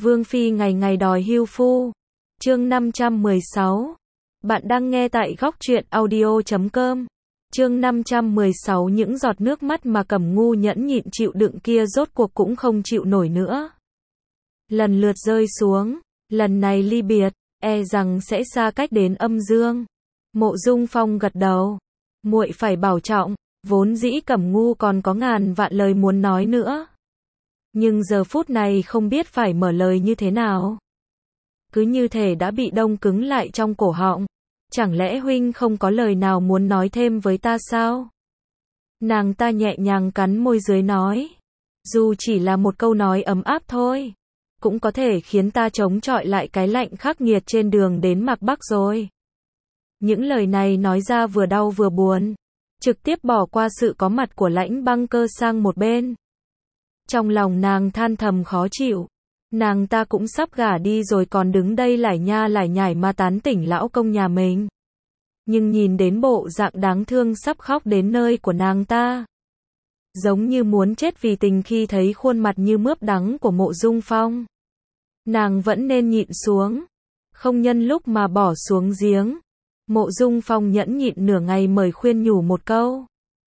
Vương Phi ngày ngày đòi hưu phu. Chương 516. Bạn đang nghe tại góc truyện audio.com. Chương 516. Những giọt nước mắt mà Cẩm Ngu nhẫn nhịn chịu đựng kia rốt cuộc cũng không chịu nổi nữa. Lần lượt rơi xuống, lần này ly biệt, e rằng sẽ xa cách đến âm dương. Mộ Dung Phong gật đầu. Muội phải bảo trọng, vốn dĩ Cẩm Ngu còn có ngàn vạn lời muốn nói nữa. Nhưng giờ phút này không biết phải mở lời như thế nào. Cứ như thể đã bị đông cứng lại trong cổ họng. Chẳng lẽ huynh không có lời nào muốn nói thêm với ta sao? Nàng ta nhẹ nhàng cắn môi dưới nói. Dù chỉ là một câu nói ấm áp thôi, cũng có thể khiến ta chống chọi lại cái lạnh khắc nghiệt trên đường đến Mạc Bắc rồi. Những lời này nói ra vừa đau vừa buồn, trực tiếp bỏ qua sự có mặt của Lãnh Băng Cơ sang một bên. Trong lòng nàng than thầm khó chịu, nàng ta cũng sắp gả đi rồi còn đứng đây lải nha lải nhải mà tán tỉnh lão công nhà mình. Nhưng nhìn đến bộ dạng đáng thương sắp khóc đến nơi của nàng ta, giống như muốn chết vì tình khi thấy khuôn mặt như mướp đắng của Mộ Dung Phong. Nàng vẫn nên nhịn xuống, không nhân lúc mà bỏ xuống giếng. Mộ Dung Phong nhẫn nhịn nửa ngày mời khuyên nhủ một câu.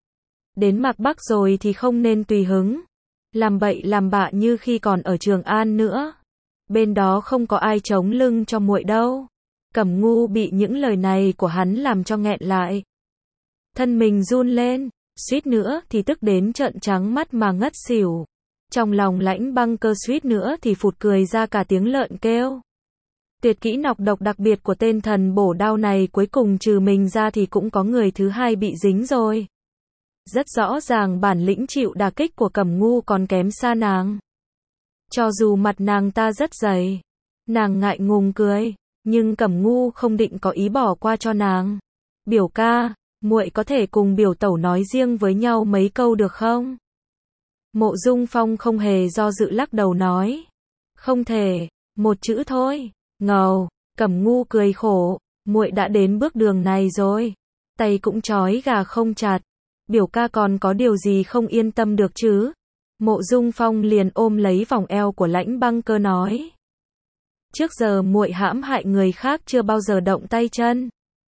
Đến Mạc Bắc rồi thì không nên tùy hứng, làm bậy làm bạ như khi còn ở Trường An nữa. Bên đó không có ai chống lưng cho muội đâu. Cẩm Ngu bị những lời này của hắn làm cho nghẹn lại. Thân mình run lên, suýt nữa thì tức đến trợn trắng mắt mà ngất xỉu. Trong lòng Lãnh Băng Cơ suýt nữa thì phụt cười ra cả tiếng lợn kêu. Tuyệt kỹ nọc độc đặc biệt của tên thần bổ đao này cuối cùng trừ mình ra thì cũng có người thứ hai bị dính rồi. Rất rõ ràng bản lĩnh chịu đả kích của Cẩm Ngu còn kém xa nàng. Cho dù mặt nàng ta rất dày, nàng ngại ngùng cười, nhưng Cẩm Ngu không định có ý bỏ qua cho nàng. Biểu ca, muội có thể cùng biểu tẩu nói riêng với nhau mấy câu được không? Mộ Dung Phong không hề do dự lắc đầu nói. Không thể, một chữ thôi. Ngầu, Cẩm Ngu cười khổ, muội đã đến bước đường này rồi, tay cũng trói gà không chặt, biểu ca còn có điều gì không yên tâm được chứ? Mộ Dung Phong liền ôm lấy vòng eo của Lãnh Băng Cơ nói. Trước giờ muội hãm hại người khác chưa bao giờ động tay chân.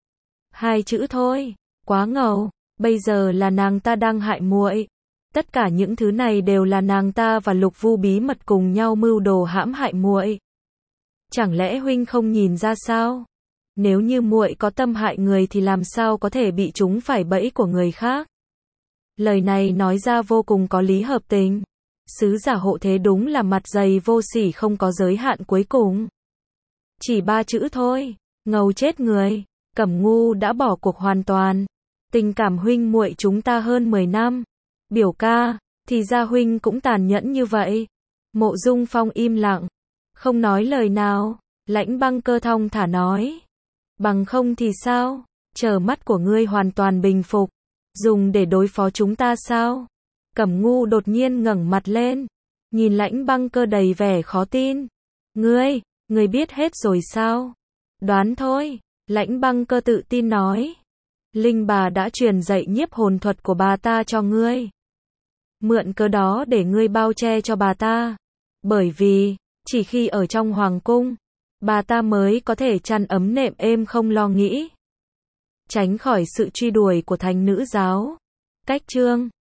Hai chữ thôi, quá ngầu, bây giờ là nàng ta đang hại muội. Tất cả những thứ này đều là nàng ta và Lục Vu bí mật cùng nhau mưu đồ hãm hại muội. Chẳng lẽ huynh không nhìn ra sao? Nếu như muội có tâm hại người thì làm sao có thể bị chúng phải bẫy của người khác? Lời này nói ra vô cùng có lý hợp tình. Sứ giả hộ thế đúng là mặt dày vô sỉ không có giới hạn cuối cùng. Chỉ ba chữ thôi, ngầu chết người. Cẩm Ngu đã bỏ cuộc hoàn toàn. Tình cảm huynh muội chúng ta hơn 10 năm. Biểu ca, thì ra huynh cũng tàn nhẫn như vậy. Mộ Dung Phong im lặng, không nói lời nào. Lãnh Băng Cơ thong thả nói. Bằng không thì sao? Chờ mắt của ngươi hoàn toàn bình phục, dùng để đối phó chúng ta sao? Cẩm Ngu đột nhiên ngẩng mặt lên, nhìn Lãnh Băng Cơ đầy vẻ khó tin. Ngươi biết hết rồi sao? Đoán thôi, Lãnh Băng Cơ tự tin nói. Linh bà đã truyền dạy nhiếp hồn thuật của bà ta cho ngươi. Mượn cớ đó để ngươi bao che cho bà ta. Bởi vì, chỉ khi ở trong hoàng cung, bà ta mới có thể chăn ấm nệm êm không lo nghĩ. Tránh khỏi sự truy đuổi của thánh nữ giáo. Cách chương